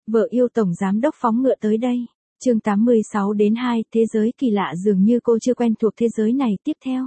Vợ yêu tổng giám đốc phóng ngựa tới đây. Chương 86-2, thế giới kỳ lạ dường như cô chưa quen thuộc thế giới này. Tiếp theo.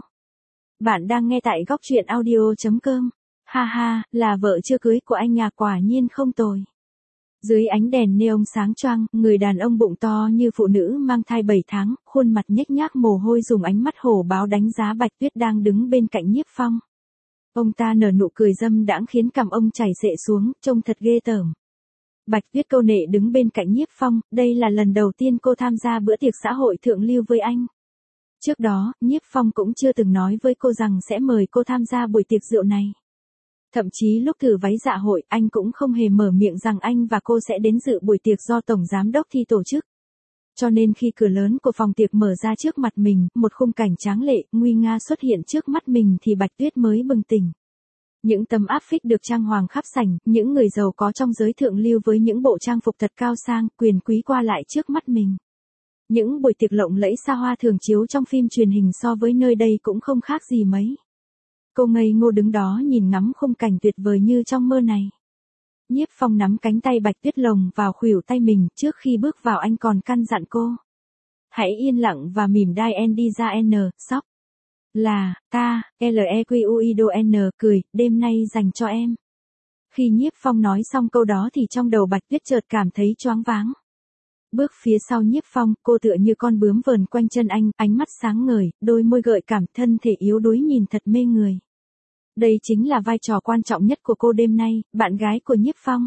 Bạn đang nghe tại góc truyện audio.com. Ha ha, là vợ chưa cưới của anh nhà quả nhiên không tồi. Dưới ánh đèn neon sáng choang, người đàn ông bụng to như phụ nữ mang thai 7 tháng, khuôn mặt nhếch nhác mồ hôi dùng ánh mắt hổ báo đánh giá Bạch Tuyết đang đứng bên cạnh Nhiếp Phong. Ông ta nở nụ cười dâm đãng khiến cằm ông chảy xệ xuống, trông thật ghê tởm. Bạch Tuyết câu nệ đứng bên cạnh Nhiếp Phong, đây là lần đầu tiên cô tham gia bữa tiệc xã hội thượng lưu với anh. Trước đó, Nhiếp Phong cũng chưa từng nói với cô rằng sẽ mời cô tham gia buổi tiệc rượu này. Thậm chí lúc thử váy dạ hội, anh cũng không hề mở miệng rằng anh và cô sẽ đến dự buổi tiệc do Tổng Giám đốc Thi tổ chức. Cho nên khi cửa lớn của phòng tiệc mở ra trước mặt mình, một khung cảnh tráng lệ, nguy nga xuất hiện trước mắt mình thì Bạch Tuyết mới bừng tỉnh. Những tấm áp phích được trang hoàng khắp sảnh, những người giàu có trong giới thượng lưu với những bộ trang phục thật cao sang, quyền quý qua lại trước mắt mình. Những buổi tiệc lộng lẫy xa hoa thường chiếu trong phim truyền hình so với nơi đây cũng không khác gì mấy. Cô ngây ngô đứng đó nhìn ngắm khung cảnh tuyệt vời như trong mơ này. Nhiếp Phong nắm cánh tay Bạch Tuyết lồng vào khuỷu tay mình, trước khi bước vào anh còn căn dặn cô. Hãy yên lặng và mỉm đai N đi ra N, sóc. Là, ta, Lequido N, cười, đêm nay dành cho em. Khi Nhiếp Phong nói xong câu đó thì trong đầu Bạch Tuyết chợt cảm thấy choáng váng. Bước phía sau Nhiếp Phong, cô tựa như con bướm vờn quanh chân anh, ánh mắt sáng ngời, đôi môi gợi cảm, thân thể yếu đuối nhìn thật mê người. Đây chính là vai trò quan trọng nhất của cô đêm nay, bạn gái của Nhiếp Phong.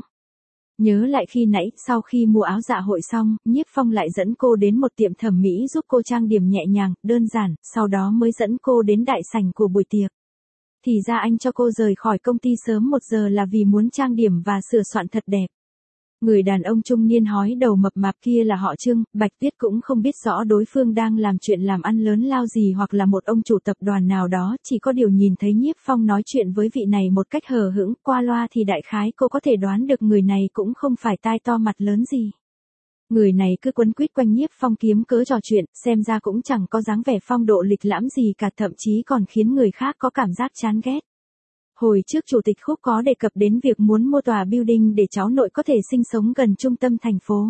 Nhớ lại khi nãy, sau khi mua áo dạ hội xong, Nhiếp Phong lại dẫn cô đến một tiệm thẩm mỹ giúp cô trang điểm nhẹ nhàng, đơn giản, sau đó mới dẫn cô đến đại sảnh của buổi tiệc. Thì ra anh cho cô rời khỏi công ty sớm 1 giờ là vì muốn trang điểm và sửa soạn thật đẹp. Người đàn ông trung niên hói đầu mập mạp kia là họ Trương, Bạch Tuyết cũng không biết rõ đối phương đang làm chuyện làm ăn lớn lao gì hoặc là một ông chủ tập đoàn nào đó, chỉ có điều nhìn thấy Nhiếp Phong nói chuyện với vị này một cách hờ hững, qua loa thì đại khái cô có thể đoán được người này cũng không phải tai to mặt lớn gì. Người này cứ quấn quýt quanh Nhiếp Phong kiếm cớ trò chuyện, xem ra cũng chẳng có dáng vẻ phong độ lịch lãm gì cả, thậm chí còn khiến người khác có cảm giác chán ghét. Hồi trước Chủ tịch Khúc có đề cập đến việc muốn mua tòa building để cháu nội có thể sinh sống gần trung tâm thành phố.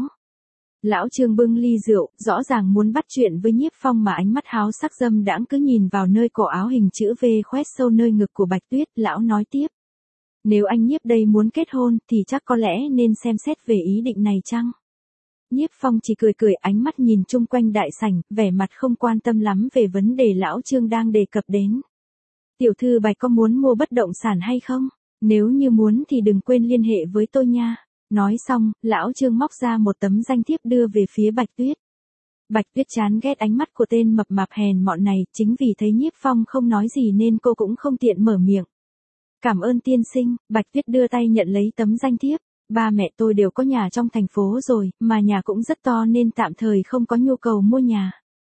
Lão Trương bưng ly rượu, rõ ràng muốn bắt chuyện với Nhiếp Phong mà ánh mắt háo sắc dâm đãng cứ nhìn vào nơi cổ áo hình chữ V khoét sâu nơi ngực của Bạch Tuyết, lão nói tiếp. Nếu anh Nhiếp đây muốn kết hôn thì chắc có lẽ nên xem xét về ý định này chăng? Nhiếp Phong chỉ cười cười, ánh mắt nhìn chung quanh đại sảnh, vẻ mặt không quan tâm lắm về vấn đề lão Trương đang đề cập đến. Tiểu thư Bạch có muốn mua bất động sản hay không? Nếu như muốn thì đừng quên liên hệ với tôi nha. Nói xong, lão Trương móc ra một tấm danh thiếp đưa về phía Bạch Tuyết. Bạch Tuyết chán ghét ánh mắt của tên mập mạp hèn mọn này, chính vì thấy Nhiếp Phong không nói gì nên cô cũng không tiện mở miệng. Cảm ơn tiên sinh, Bạch Tuyết đưa tay nhận lấy tấm danh thiếp. Ba mẹ tôi đều có nhà trong thành phố rồi, mà nhà cũng rất to nên tạm thời không có nhu cầu mua nhà.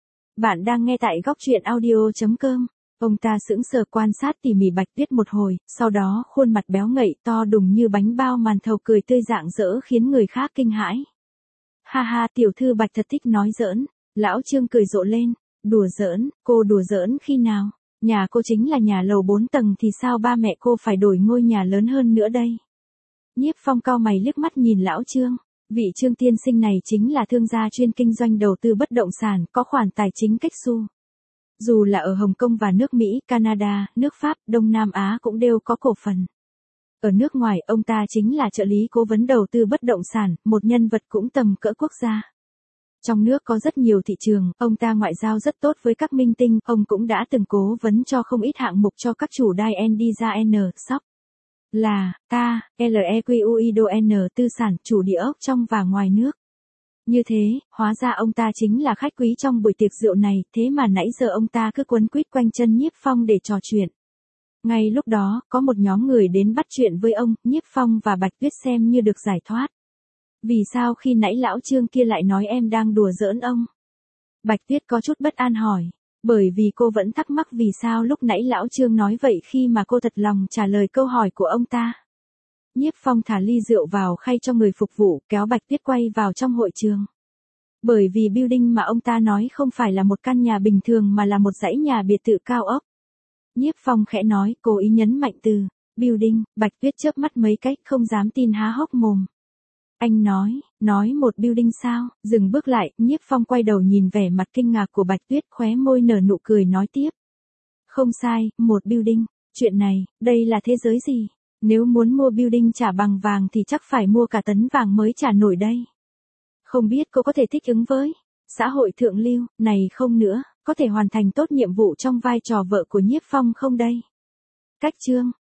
Bạn đang nghe tại góc truyện audio.com. Ông ta sững sờ quan sát tỉ mỉ Bạch Tuyết một hồi, sau đó khuôn mặt béo ngậy to đùng như bánh bao màn thầu cười tươi rạng rỡ khiến người khác kinh hãi. Ha ha, tiểu thư Bạch thật thích nói giỡn. Lão Trương cười rộ lên. Đùa giỡn, cô đùa giỡn khi nào? Nhà cô chính là nhà lầu 4 tầng thì sao ba mẹ cô phải đổi ngôi nhà lớn hơn nữa đây? Nhiếp Phong cau mày liếc mắt nhìn lão Trương. Vị Trương tiên sinh này chính là thương gia chuyên kinh doanh đầu tư bất động sản, có khoản tài chính cách xu. Dù là ở Hồng Kông và nước Mỹ, Canada, nước Pháp, Đông Nam Á cũng đều có cổ phần. Ở nước ngoài, ông ta chính là trợ lý cố vấn đầu tư bất động sản, một nhân vật cũng tầm cỡ quốc gia. Trong nước có rất nhiều thị trường, ông ta ngoại giao rất tốt với các minh tinh, ông cũng đã từng cố vấn cho không ít hạng mục cho các chủ đai N đi ra N, sóc. Là, ta, Lequido N, tư sản, chủ địa ốc trong và ngoài nước. Như thế, hóa ra ông ta chính là khách quý trong buổi tiệc rượu này, thế mà nãy giờ ông ta cứ quấn quýt quanh chân Nhiếp Phong để trò chuyện. Ngay lúc đó, có một nhóm người đến bắt chuyện với ông, Nhiếp Phong và Bạch Tuyết xem như được giải thoát. Vì sao khi nãy lão Trương kia lại nói em đang đùa giỡn ông? Bạch Tuyết có chút bất an hỏi, bởi vì cô vẫn thắc mắc vì sao lúc nãy lão Trương nói vậy khi mà cô thật lòng trả lời câu hỏi của ông ta. Nhiếp Phong thả ly rượu vào khay cho người phục vụ, kéo Bạch Tuyết quay vào trong hội trường. Bởi vì building mà ông ta nói không phải là một căn nhà bình thường mà là một dãy nhà biệt thự cao ốc. Nhiếp Phong khẽ nói, cố ý nhấn mạnh từ building, Bạch Tuyết chớp mắt mấy cách không dám tin há hốc mồm. Anh nói một building sao? Dừng bước lại, Nhiếp Phong quay đầu nhìn vẻ mặt kinh ngạc của Bạch Tuyết, khóe môi nở nụ cười nói tiếp. Không sai, một building. Chuyện này, đây là thế giới gì? Nếu muốn mua building trả bằng vàng thì chắc phải mua cả tấn vàng mới trả nổi đây. Không biết cô có thể thích ứng với xã hội thượng lưu này không nữa, có thể hoàn thành tốt nhiệm vụ trong vai trò vợ của Nhiếp Phong không đây? Cách chương